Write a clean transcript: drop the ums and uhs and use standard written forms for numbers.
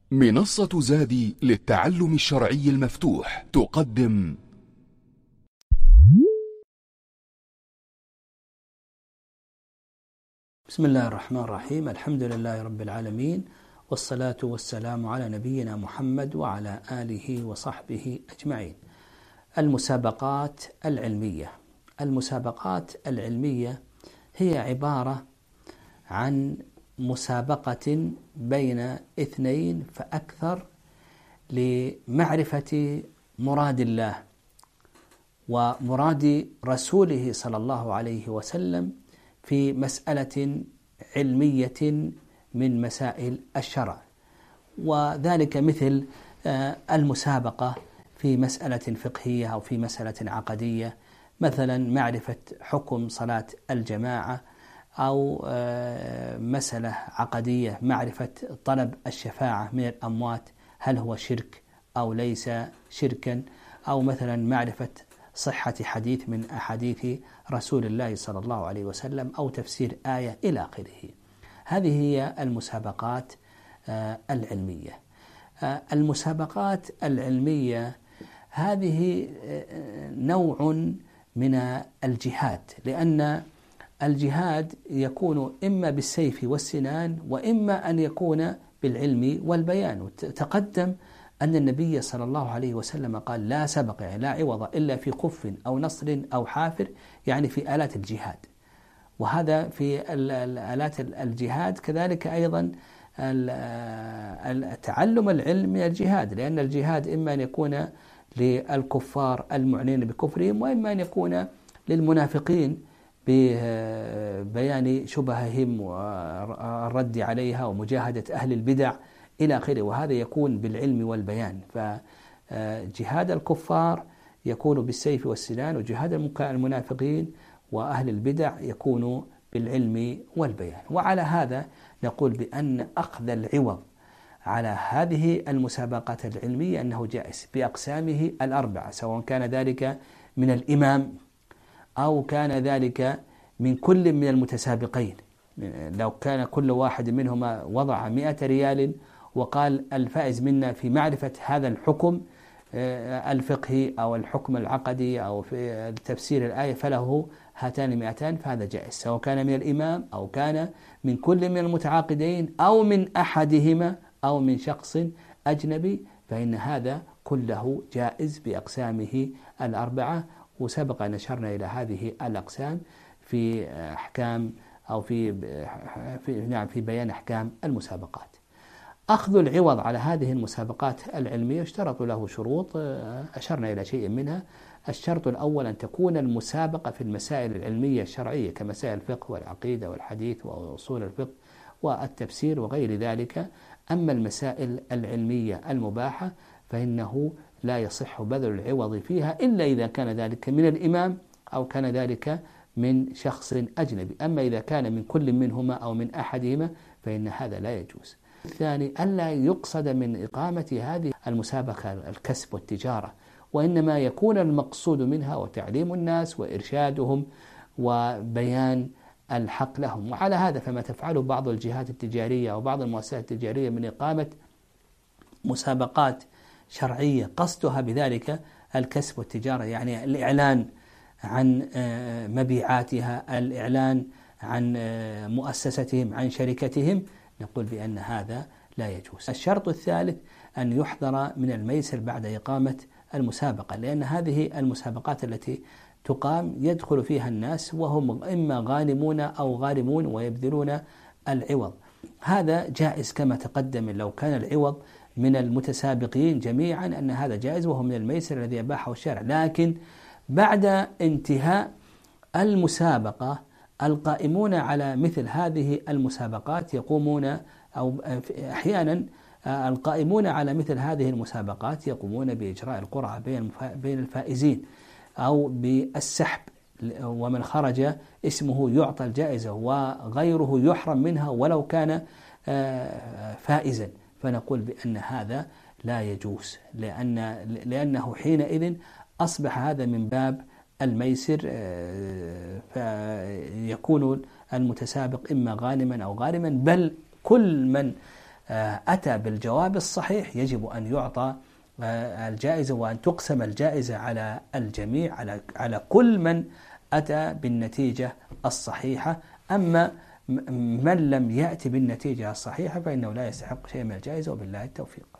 منصة زادي للتعلم الشرعي المفتوح تقدم بسم الله الرحمن الرحيم. الحمد لله رب العالمين، والصلاة والسلام على نبينا محمد وعلى آله وصحبه أجمعين. المسابقات العلمية. المسابقات العلمية هي عبارة عن مسابقة بين اثنين فأكثر لمعرفة مراد الله ومراد رسوله صلى الله عليه وسلم في مسألة علمية من مسائل الشرع، وذلك مثل المسابقة في مسألة فقهية أو في مسألة عقدية، مثلا معرفة حكم صلاة الجماعة، أو مسألة عقدية معرفة طلب الشفاعة من الأموات هل هو شرك أو ليس شركا، أو مثلا معرفة صحة حديث من أحاديث رسول الله صلى الله عليه وسلم أو تفسير آية إلى آخره. هذه هي المسابقات العلمية. المسابقات العلمية هذه نوع من الجهاد، لأن الجهاد يكون إما بالسيف والسنان وإما أن يكون بالعلم والبيان. تقدم أن النبي صلى الله عليه وسلم قال لا سبق، يعني لا عوض إلا في خف أو نصر أو حافر، يعني في آلات الجهاد. وهذا في آلات الجهاد كذلك أيضا تعلم العلم من الجهاد، لأن الجهاد إما أن يكون للكفار المعنين بكفرهم، وإما أن يكون للمنافقين ببيان شبههم والرد عليها ومجاهدة أهل البدع إلى آخره، وهذا يكون بالعلم والبيان. فجهاد الكفار يكون بالسيف والسنان، وجهاد المنافقين وأهل البدع يكون بالعلم والبيان. وعلى هذا نقول بأن أخذ العوض على هذه المسابقات العلمية أنه جائز بأقسامه الأربعة، سواء كان ذلك من الإمام أو كان ذلك من كل من المتسابقين. لو كان كل واحد منهما وضع 100 ريال وقال الفائز منا في معرفة هذا الحكم الفقهي أو الحكم العقدي أو في تفسير الآية فله هاتان 200، فهذا جائز، سواء كان من الإمام أو كان من كل من المتعاقدين أو من أحدهما أو من شخص أجنبي، فإن هذا كله جائز بأقسامه الأربعة. وسبق أن أشرنا إلى هذه الأقسام في أحكام أو في بيان أحكام المسابقات. أخذ العوض على هذه المسابقات العلمية اشترط له شروط، أشرنا إلى شيء منها. الشرط الأول أن تكون المسابقة في المسائل العلمية الشرعية كمسائل الفقه والعقيدة والحديث وأصول الفقه والتفسير وغير ذلك. أما المسائل العلمية المباحة فإنه لا يصح بذل العوض فيها إلا إذا كان ذلك من الإمام أو كان ذلك من شخص أجنبي. أما إذا كان من كل منهما أو من أحدهما فإن هذا لا يجوز. الثاني ألا يقصد من إقامة هذه المسابقة الكسب والتجارة، وإنما يكون المقصود منها وتعليم الناس وإرشادهم وبيان الحق لهم. وعلى هذا فما تفعله بعض الجهات التجارية أو بعض المؤسسات التجارية من إقامة مسابقات شرعية قصدها بذلك الكسب والتجارة، يعني الإعلان عن مبيعاتها، الإعلان عن مؤسستهم، عن شركتهم، نقول بأن هذا لا يجوز. الشرط الثالث أن يحذر من الميسر بعد إقامة المسابقة، لأن هذه المسابقات التي تقام يدخل فيها الناس وهم إما غانمون أو غارمون ويبذلون العوض. هذا جائز كما تقدم لو كان العوض من المتسابقين جميعا أن هذا جائز وهو من الميسر الذي أباحه الشرع. لكن بعد انتهاء المسابقة القائمون على مثل هذه المسابقات يقومون، أو أحيانا القائمون على مثل هذه المسابقات يقومون بإجراء القرعة بين الفائزين أو بالسحب، ومن خرج اسمه يعطى الجائزة وغيره يحرم منها ولو كان فائزا. فنقول بأن هذا لا يجوز، لأنه حينئذ أصبح هذا من باب الميسر، فيكون المتسابق إما غانما أو غارما، بل كل من أتى بالجواب الصحيح يجب أن يعطى الجائزة، وأن تقسم الجائزة على الجميع، على كل من أتى بالنتيجة الصحيحة. أما من لم يأتي بالنتيجة الصحيحة فإنه لا يستحق شيء من الجائزة، وبالله التوفيق.